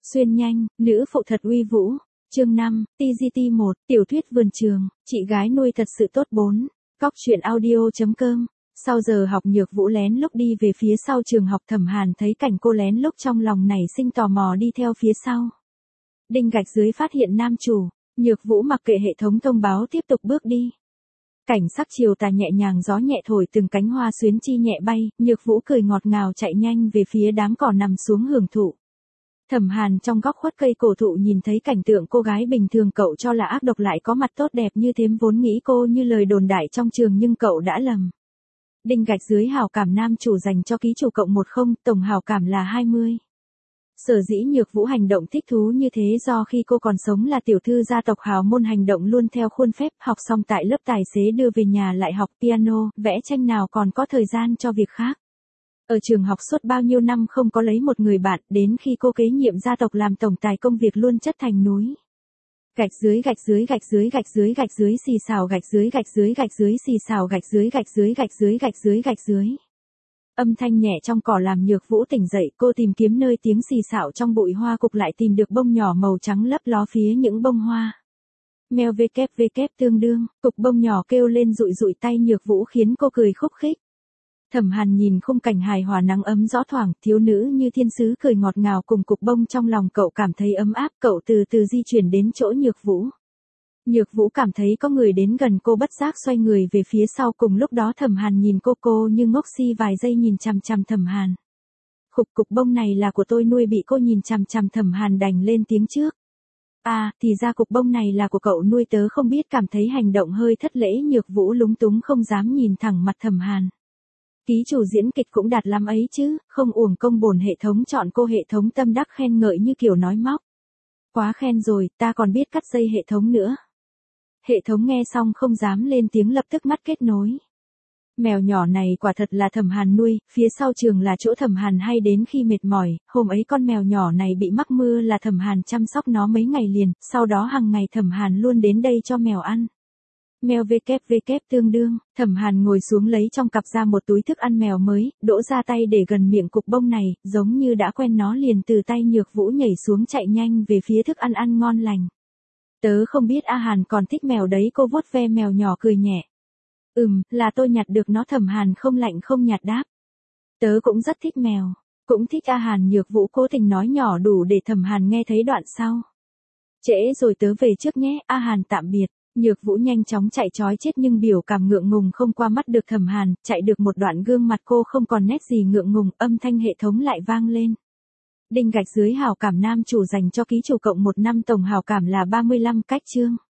Xuyên nhanh, nữ phụ thật uy vũ. Chương 5, TGT1, tiểu thuyết vườn trường, chị gái nuôi thật sự tốt 4. Cóc truyện audio.com. Sau giờ học Nhược Vũ lén lúc đi về phía sau trường học. Thẩm Hàn thấy cảnh cô lén lúc trong lòng nảy sinh tò mò đi theo phía sau. Đinh gạch dưới phát hiện nam chủ, Nhược Vũ mặc kệ hệ thống thông báo tiếp tục bước đi. Cảnh sắc chiều tà nhẹ nhàng, gió nhẹ thổi từng cánh hoa xuyến chi nhẹ bay, Nhược Vũ cười ngọt ngào chạy nhanh về phía đám cỏ nằm xuống hưởng thụ. Thẩm Hàn trong góc khuất cây cổ thụ nhìn thấy cảnh tượng cô gái bình thường cậu cho là ác độc lại có mặt tốt đẹp như thế, vốn nghĩ cô như lời đồn đại trong trường nhưng cậu đã lầm. Đinh gạch dưới hảo cảm nam chủ dành cho ký chủ cộng 10, tổng hảo cảm là 20. Sở dĩ Nhược Vũ hành động thích thú như thế do khi cô còn sống là tiểu thư gia tộc hào môn, hành động luôn theo khuôn phép, học xong tại lớp tài xế đưa về nhà lại học piano, vẽ tranh, nào còn có thời gian cho việc khác. Ở trường học suốt bao nhiêu năm không có lấy một người bạn, đến khi cô kế nhiệm gia tộc làm tổng tài công việc luôn chất thành núi. Gạch dưới gạch dưới gạch dưới gạch dưới gạch dưới xì xào gạch dưới gạch dưới gạch dưới xì xào gạch dưới gạch dưới gạch dưới gạch dưới gạch dưới. Âm thanh nhẹ trong cỏ làm Nhược Vũ tỉnh dậy, cô tìm kiếm nơi tiếng xì xào trong bụi hoa cục, lại tìm được bông nhỏ màu trắng lấp ló phía những bông hoa. Mèo WW tương đương, cục bông nhỏ kêu lên rụi rụi tay Nhược Vũ khiến cô cười khúc khích. Thẩm Hàn nhìn khung cảnh hài hòa, nắng ấm gió thoảng, thiếu nữ như thiên sứ cười ngọt ngào cùng cục bông trong lòng cậu cảm thấy ấm áp, cậu từ từ di chuyển đến chỗ Nhược Vũ. Nhược Vũ cảm thấy có người đến gần cô, bất giác xoay người về phía sau, cùng lúc đó Thẩm Hàn nhìn cô như ngốc si vài giây nhìn chằm chằm Thẩm Hàn. Cục bông này là của tôi nuôi, bị cô nhìn chằm chằm Thẩm Hàn đành lên tiếng trước. À, thì ra cục bông này là của cậu nuôi, tớ không biết, cảm thấy hành động hơi thất lễ. Nhược Vũ lúng túng không dám nhìn thẳng mặt Thẩm Hàn. Ký chủ diễn kịch cũng đạt lắm ấy chứ, không uổng công bổn hệ thống chọn cô. Hệ thống tâm đắc khen ngợi như kiểu nói móc. Quá khen rồi, ta còn biết cắt dây hệ thống nữa. Hệ thống nghe xong không dám lên tiếng, lập tức mắt kết nối. Mèo nhỏ này quả thật là Thẩm Hàn nuôi, phía sau trường là chỗ Thẩm Hàn hay đến khi mệt mỏi. Hôm ấy con mèo nhỏ này bị mắc mưa là Thẩm Hàn chăm sóc nó mấy ngày liền, sau đó hàng ngày Thẩm Hàn luôn đến đây cho mèo ăn. Mèo WW tương đương, Thẩm Hàn ngồi xuống lấy trong cặp ra một túi thức ăn mèo mới, đỗ ra tay để gần miệng cục bông này, giống như đã quen nó liền từ tay Nhược Vũ nhảy xuống chạy nhanh về phía thức ăn ăn ngon lành. Tớ không biết A Hàn còn thích mèo đấy, cô vuốt ve mèo nhỏ cười nhẹ. Là tôi nhặt được nó. Thẩm Hàn không lạnh không nhạt đáp. Tớ cũng rất thích mèo, cũng thích A Hàn. Nhược Vũ cố tình nói nhỏ đủ để Thẩm Hàn nghe thấy đoạn sau. Trễ rồi, tớ về trước nhé, A Hàn tạm biệt. Nhược Vũ nhanh chóng chạy chói chết nhưng biểu cảm ngượng ngùng không qua mắt được Thẩm Hàn, chạy được một đoạn gương mặt cô không còn nét gì ngượng ngùng, âm thanh hệ thống lại vang lên. Đinh gạch dưới hảo cảm nam chủ dành cho ký chủ cộng 1, tổng hảo cảm là 35, cách chương.